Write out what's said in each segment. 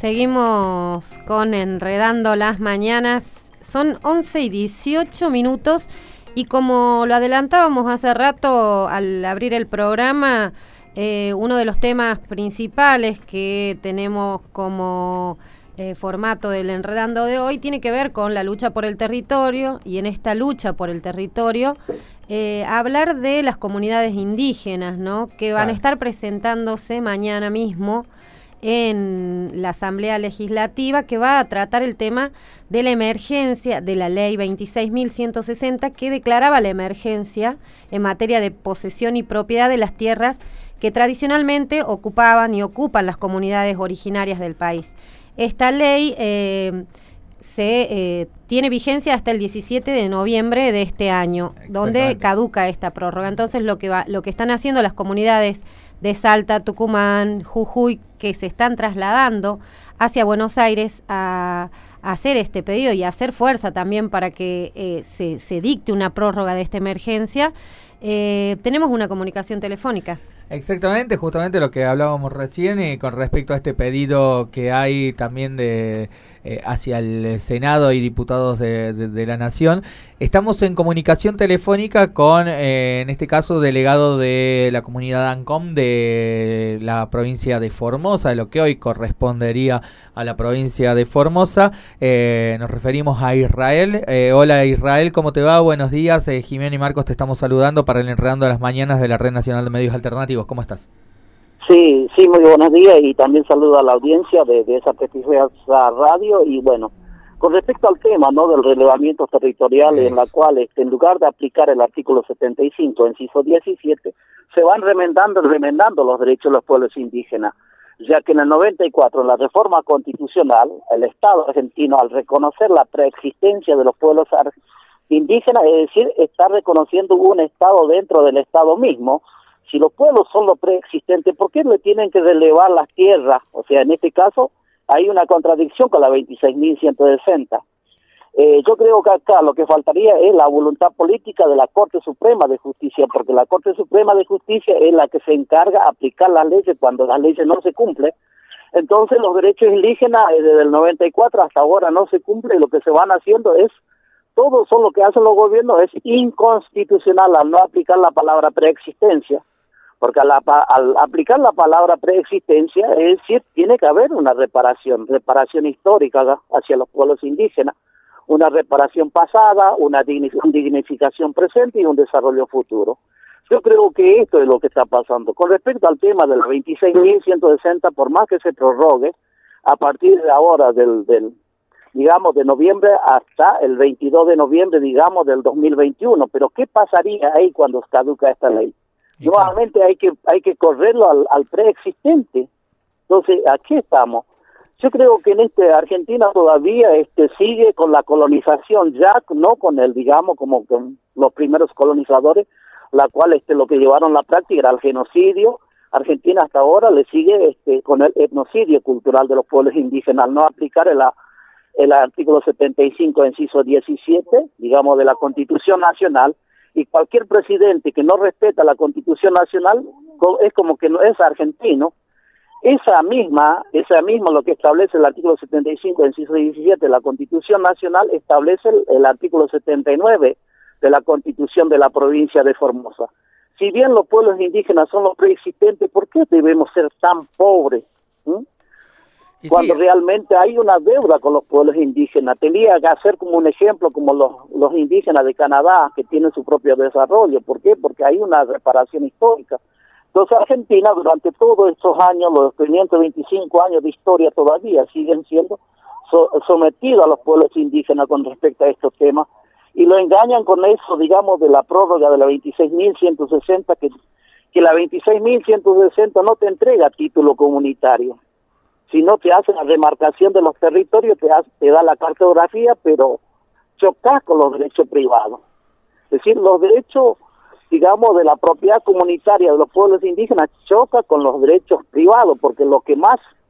Seguimos con Enredando las Mañanas. Son 11:18 y como lo adelantábamos hace rato al abrir el programa, uno de los temas principales que tenemos como formato del Enredando de hoy tiene que ver con la lucha por el territorio, y en esta lucha por el territorio hablar de las comunidades indígenas, ¿no? Que van a estar presentándose mañana mismo en la Asamblea Legislativa, que va a tratar el tema de la emergencia de la Ley 26.160, que declaraba la emergencia en materia de posesión y propiedad de las tierras que tradicionalmente ocupaban y ocupan las comunidades originarias del país. Esta ley tiene vigencia hasta el 17 de noviembre de este año, donde caduca esta prórroga. Entonces lo que están haciendo las comunidades de Salta, Tucumán, Jujuy, que se están trasladando hacia Buenos Aires a hacer este pedido y a hacer fuerza también para que se dicte una prórroga de esta emergencia. Tenemos una comunicación telefónica. Exactamente, justamente lo que hablábamos recién con respecto a este pedido que hay también de hacia el Senado y diputados de la Nación. Estamos en comunicación telefónica con, en este caso, delegado de la comunidad ANCOM de la provincia de Formosa, de lo que hoy correspondería a la provincia de Formosa. Nos referimos a Israel. Hola Israel, ¿cómo te va? Buenos días. Jimena y Marcos te estamos saludando para el Enredando de las Mañanas de la Red Nacional de Medios Alternativos. ¿Cómo estás? Sí, muy buenos días y también saludo a la audiencia de esa prestigiosa radio. Y bueno, con respecto al tema, ¿no?, del relevamiento territorial, en la cual en lugar de aplicar el artículo 75, inciso 17, se van remendando los derechos de los pueblos indígenas, ya que en el 94, en la reforma constitucional, el Estado argentino, al reconocer la preexistencia de los pueblos indígenas, es decir, está reconociendo un Estado dentro del Estado mismo. Si los pueblos son los preexistentes, ¿por qué le tienen que relevar las tierras? O sea, en este caso hay una contradicción con la 26.160. Yo creo que acá lo que faltaría es la voluntad política de la Corte Suprema de Justicia, porque la Corte Suprema de Justicia es la que se encarga de aplicar las leyes cuando las leyes no se cumplen. Entonces los derechos indígenas desde el 94 hasta ahora no se cumplen, y lo que se van haciendo es, todo son lo que hacen los gobiernos es inconstitucional al no aplicar la palabra preexistencia. Porque al aplicar la palabra preexistencia, es decir, tiene que haber una reparación histórica hacia los pueblos indígenas, una reparación pasada, una dignificación presente y un desarrollo futuro. Yo creo que esto es lo que está pasando. Con respecto al tema de la 26.160, por más que se prorrogue, a partir de ahora digamos, de noviembre hasta el 22 de noviembre, digamos, del 2021, pero ¿qué pasaría ahí cuando caduca esta ley? Nuevamente hay que correrlo al preexistente. Entonces, aquí estamos. Yo creo que en Argentina todavía sigue con la colonización, ya no con digamos, como con los primeros colonizadores, la cual lo que llevaron a la práctica era el genocidio. Argentina hasta ahora le sigue con el etnocidio cultural de los pueblos indígenas, al no aplicar el artículo 75, inciso 17, digamos, de la Constitución Nacional. Y cualquier presidente que no respeta la Constitución Nacional es como que no es argentino. Esa misma lo que establece el artículo 75, inciso 17 de la Constitución Nacional, establece el artículo 79 de la Constitución de la provincia de Formosa. Si bien los pueblos indígenas son los preexistentes, ¿por qué debemos ser tan pobres? Cuando realmente hay una deuda con los pueblos indígenas. Tenía que hacer como un ejemplo como los indígenas de Canadá, que tienen su propio desarrollo. ¿Por qué? Porque hay una reparación histórica. Entonces Argentina durante todos estos años, los 525 años de historia, todavía siguen siendo sometidos a los pueblos indígenas con respecto a estos temas, y lo engañan con eso, digamos, de la prórroga de la 26.160, que la 26.160 no te entrega título comunitario. Si no te hace la demarcación de los territorios, te da la cartografía, pero chocas con los derechos privados. Es decir, los derechos, digamos, de la propiedad comunitaria de los pueblos indígenas choca con los derechos privados, porque lo que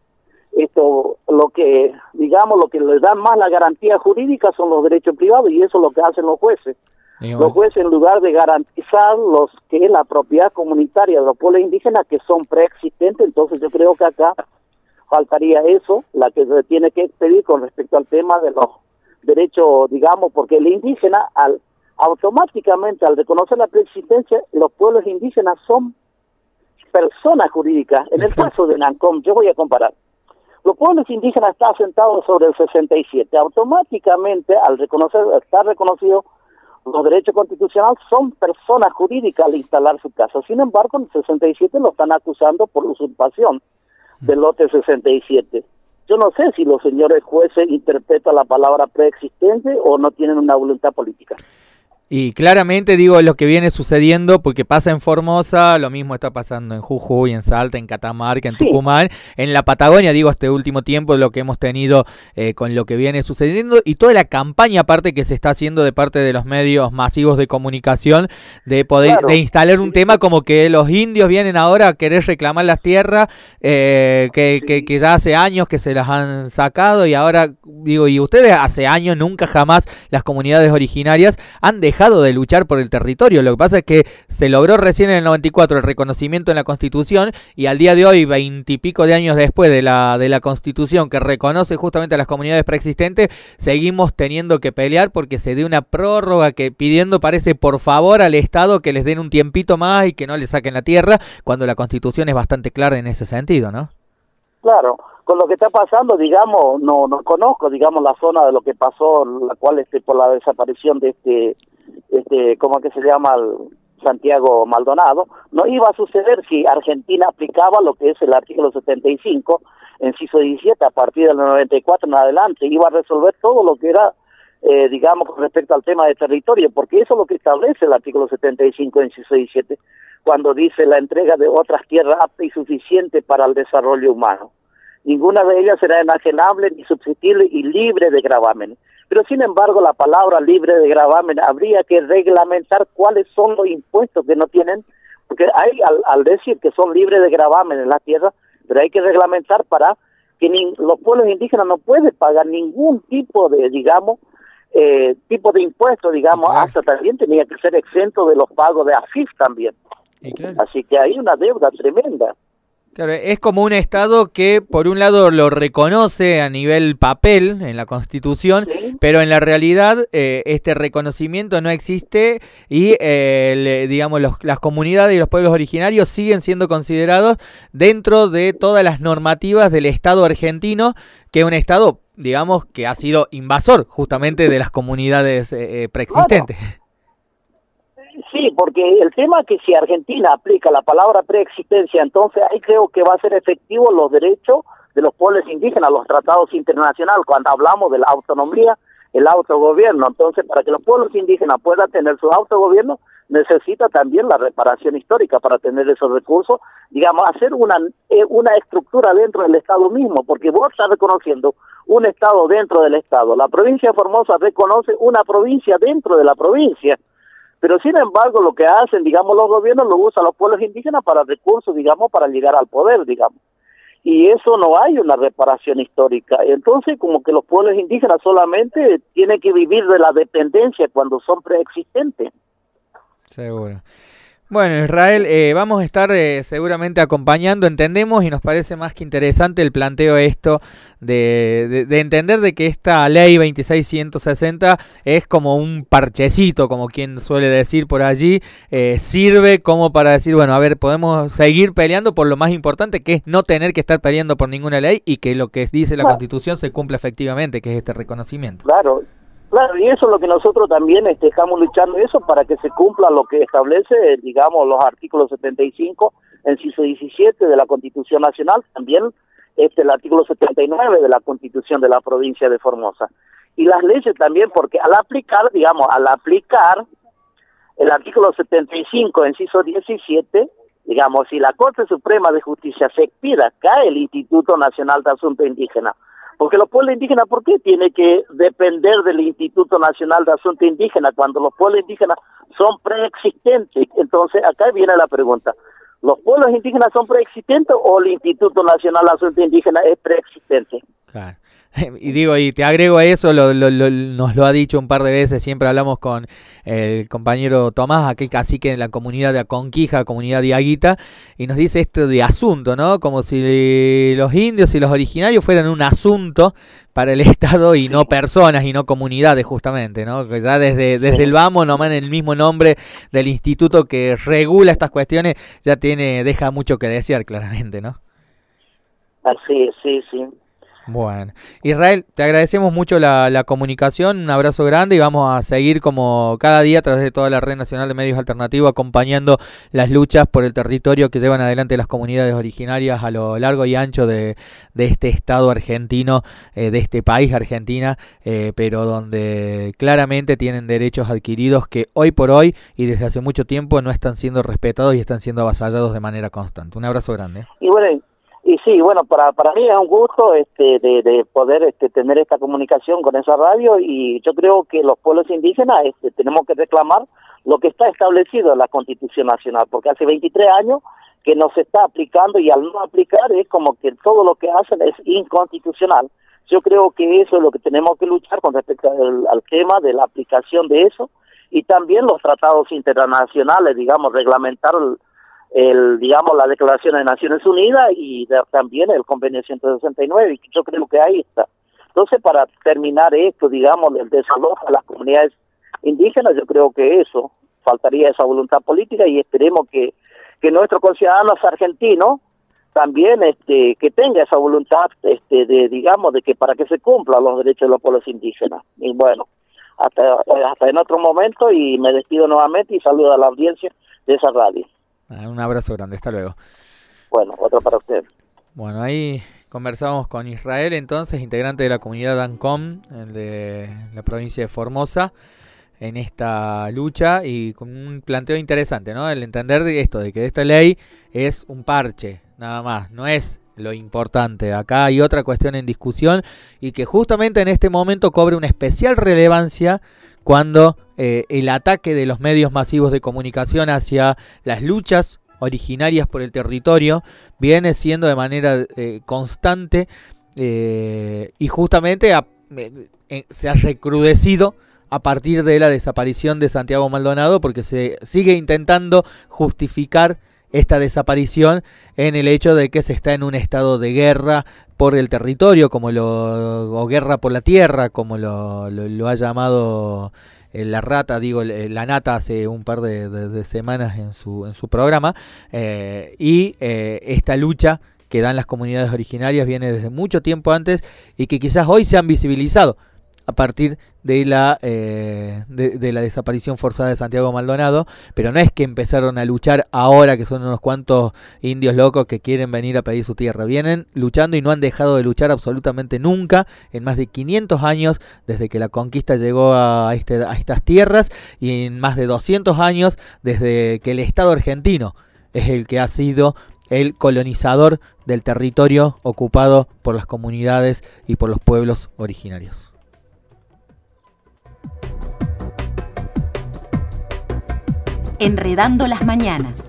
les da más la garantía jurídica son los derechos privados, y eso es lo que hacen los jueces. Los jueces, en lugar de garantizar que es la propiedad comunitaria de los pueblos indígenas, que son preexistentes, entonces yo creo que acá faltaría eso, la que se tiene que expedir con respecto al tema de los derechos, digamos, porque el indígena automáticamente al reconocer la preexistencia, los pueblos indígenas son personas jurídicas. En el caso de Nancom, yo voy a comparar. Los pueblos indígenas están asentados sobre el 67. Automáticamente, al estar reconocido los derechos constitucionales, son personas jurídicas al instalar su casa. Sin embargo, en el 67 lo están acusando por usurpación del lote 67. Yo no sé si los señores jueces interpretan la palabra preexistente o no tienen una voluntad política. Y claramente digo lo que viene sucediendo porque pasa en Formosa, lo mismo está pasando en Jujuy, en Salta, en Catamarca, en Tucumán, en la Patagonia, digo este último tiempo lo que hemos tenido con lo que viene sucediendo y toda la campaña aparte que se está haciendo de parte de los medios masivos de comunicación de poder de instalar un tema como que los indios vienen ahora a querer reclamar las tierras que ya hace años que se las han sacado y ahora digo, y ustedes hace años nunca jamás las comunidades originarias han dejado de luchar por el territorio. Lo que pasa es que se logró recién en el 94 el reconocimiento en la Constitución y al día de hoy, 20 y pico de años después de la Constitución que reconoce justamente a las comunidades preexistentes, seguimos teniendo que pelear porque se dé una prórroga que pidiendo, parece, por favor al Estado que les den un tiempito más y que no le saquen la tierra, cuando la Constitución es bastante clara en ese sentido, ¿no? Claro, con lo que está pasando, digamos, no conozco, digamos, la zona de lo que pasó, la cual por la desaparición de ¿cómo es que se llama? Santiago Maldonado. No iba a suceder si Argentina aplicaba lo que es el artículo 75, inciso 17, a partir del 94 en adelante, iba a resolver todo lo que era, digamos, con respecto al tema de territorio, porque eso es lo que establece el artículo 75, inciso 17, cuando dice la entrega de otras tierras aptas y suficiente para el desarrollo humano. Ninguna de ellas será enajenable ni susceptible y libre de gravamen. Pero sin embargo, la palabra libre de gravamen habría que reglamentar cuáles son los impuestos que no tienen, porque hay al decir que son libres de gravamen en la tierra, pero hay que reglamentar para que los pueblos indígenas no pueden pagar ningún tipo de, digamos, tipo de impuestos, digamos, hasta también tenía que ser exento de los pagos de AFIF también. Así que hay una deuda tremenda. Claro, es como un Estado que por un lado lo reconoce a nivel papel en la Constitución, pero en la realidad este reconocimiento no existe y digamos las comunidades y los pueblos originarios siguen siendo considerados dentro de todas las normativas del Estado argentino, que es un Estado, digamos, que ha sido invasor justamente de las comunidades preexistentes. Claro. Sí, porque el tema es que si Argentina aplica la palabra preexistencia, entonces ahí creo que va a ser efectivo los derechos de los pueblos indígenas, los tratados internacionales, cuando hablamos de la autonomía, el autogobierno. Entonces, para que los pueblos indígenas puedan tener su autogobierno, necesita también la reparación histórica para tener esos recursos, digamos, hacer una estructura dentro del Estado mismo, porque vos estás reconociendo un Estado dentro del Estado. La provincia de Formosa reconoce una provincia dentro de la provincia. Pero sin embargo, lo que hacen, digamos, los gobiernos lo usan los pueblos indígenas para recursos, digamos, para llegar al poder, digamos. Y eso no hay una reparación histórica. Entonces, como que los pueblos indígenas solamente tienen que vivir de la dependencia cuando son preexistentes. Seguro. Bueno, Israel, vamos a estar seguramente acompañando, entendemos y nos parece más que interesante el planteo esto de entender de que esta ley 26.160 es como un parchecito, como quien suele decir por allí, sirve como para decir, bueno, a ver, podemos seguir peleando por lo más importante, que es no tener que estar peleando por ninguna ley y que lo que dice la Constitución se cumpla efectivamente, que es este reconocimiento. Claro, y eso es lo que nosotros también estamos luchando eso para que se cumpla lo que establece, digamos, los artículos 75, inciso 17 de la Constitución Nacional, también el artículo 79 de la Constitución de la provincia de Formosa. Y las leyes también, porque al aplicar el artículo 75, inciso 17, digamos, si la Corte Suprema de Justicia se expira, cae el Instituto Nacional de Asuntos Indígenas. Porque los pueblos indígenas, ¿por qué tiene que depender del Instituto Nacional de Asuntos Indígenas cuando los pueblos indígenas son preexistentes? Entonces, acá viene la pregunta. ¿Los pueblos indígenas son preexistentes o el Instituto Nacional de Asuntos Indígenas es preexistente? Claro. Y digo, y te agrego a eso, nos lo ha dicho un par de veces, siempre hablamos con el compañero Tomás, aquel cacique en la comunidad de Aconquija, comunidad de Aguita, y nos dice esto de asunto, ¿no? Como si los indios y los originarios fueran un asunto para el Estado y no personas y no comunidades, justamente, ¿no? Que ya desde el vamos, nomás en el mismo nombre del instituto que regula estas cuestiones, ya deja mucho que desear, claramente, ¿no? Así es, sí. Bueno, Israel, te agradecemos mucho la comunicación, un abrazo grande y vamos a seguir como cada día a través de toda la Red Nacional de Medios Alternativos acompañando las luchas por el territorio que llevan adelante las comunidades originarias a lo largo y ancho de este estado argentino, de este país Argentina, pero donde claramente tienen derechos adquiridos que hoy por hoy y desde hace mucho tiempo no están siendo respetados y están siendo avasallados de manera constante. Un abrazo grande. Y bueno, y sí, bueno, para mí es un gusto de poder tener esta comunicación con esa radio, y yo creo que los pueblos indígenas tenemos que reclamar lo que está establecido en la Constitución Nacional, porque hace 23 años que no se está aplicando, y al no aplicar es como que todo lo que hacen es inconstitucional. Yo creo que eso es lo que tenemos que luchar con respecto al tema de la aplicación de eso, y también los tratados internacionales, digamos, reglamentar digamos, la Declaración de Naciones Unidas y también el Convenio 169, y yo creo que ahí está. Entonces, para terminar esto, digamos, el desalojo a las comunidades indígenas, yo creo que eso, faltaría esa voluntad política, y esperemos que nuestros conciudadanos argentinos también que tenga esa voluntad digamos, de que para que se cumplan los derechos de los pueblos indígenas. Y bueno, hasta en otro momento, y me despido nuevamente y saludo a la audiencia de esa radio. Un abrazo grande, hasta luego. Bueno, otro para usted. Bueno, ahí conversamos con Israel, entonces, integrante de la comunidad Ancón, de la provincia de Formosa, en esta lucha, y con un planteo interesante, ¿no? El entender de esto, de que esta ley es un parche, nada más, no es lo importante. Acá hay otra cuestión en discusión, y que justamente en este momento cobre una especial relevancia cuando el ataque de los medios masivos de comunicación hacia las luchas originarias por el territorio viene siendo de manera constante, y justamente se ha recrudecido a partir de la desaparición de Santiago Maldonado, porque se sigue intentando justificar esta desaparición en el hecho de que se está en un estado de guerra por el territorio, o guerra por la tierra, como lo ha llamado la rata, la nata, hace un par de semanas en su programa, y esta lucha que dan las comunidades originarias viene desde mucho tiempo antes, y que quizás hoy se han visibilizado a partir de la desaparición forzada de Santiago Maldonado, pero no es que empezaron a luchar ahora, que son unos cuantos indios locos que quieren venir a pedir su tierra. Vienen luchando y no han dejado de luchar absolutamente nunca, en más de 500 años, desde que la conquista llegó a estas tierras, y en más de 200 años desde que el Estado argentino es el que ha sido el colonizador del territorio ocupado por las comunidades y por los pueblos originarios. Enredando las mañanas.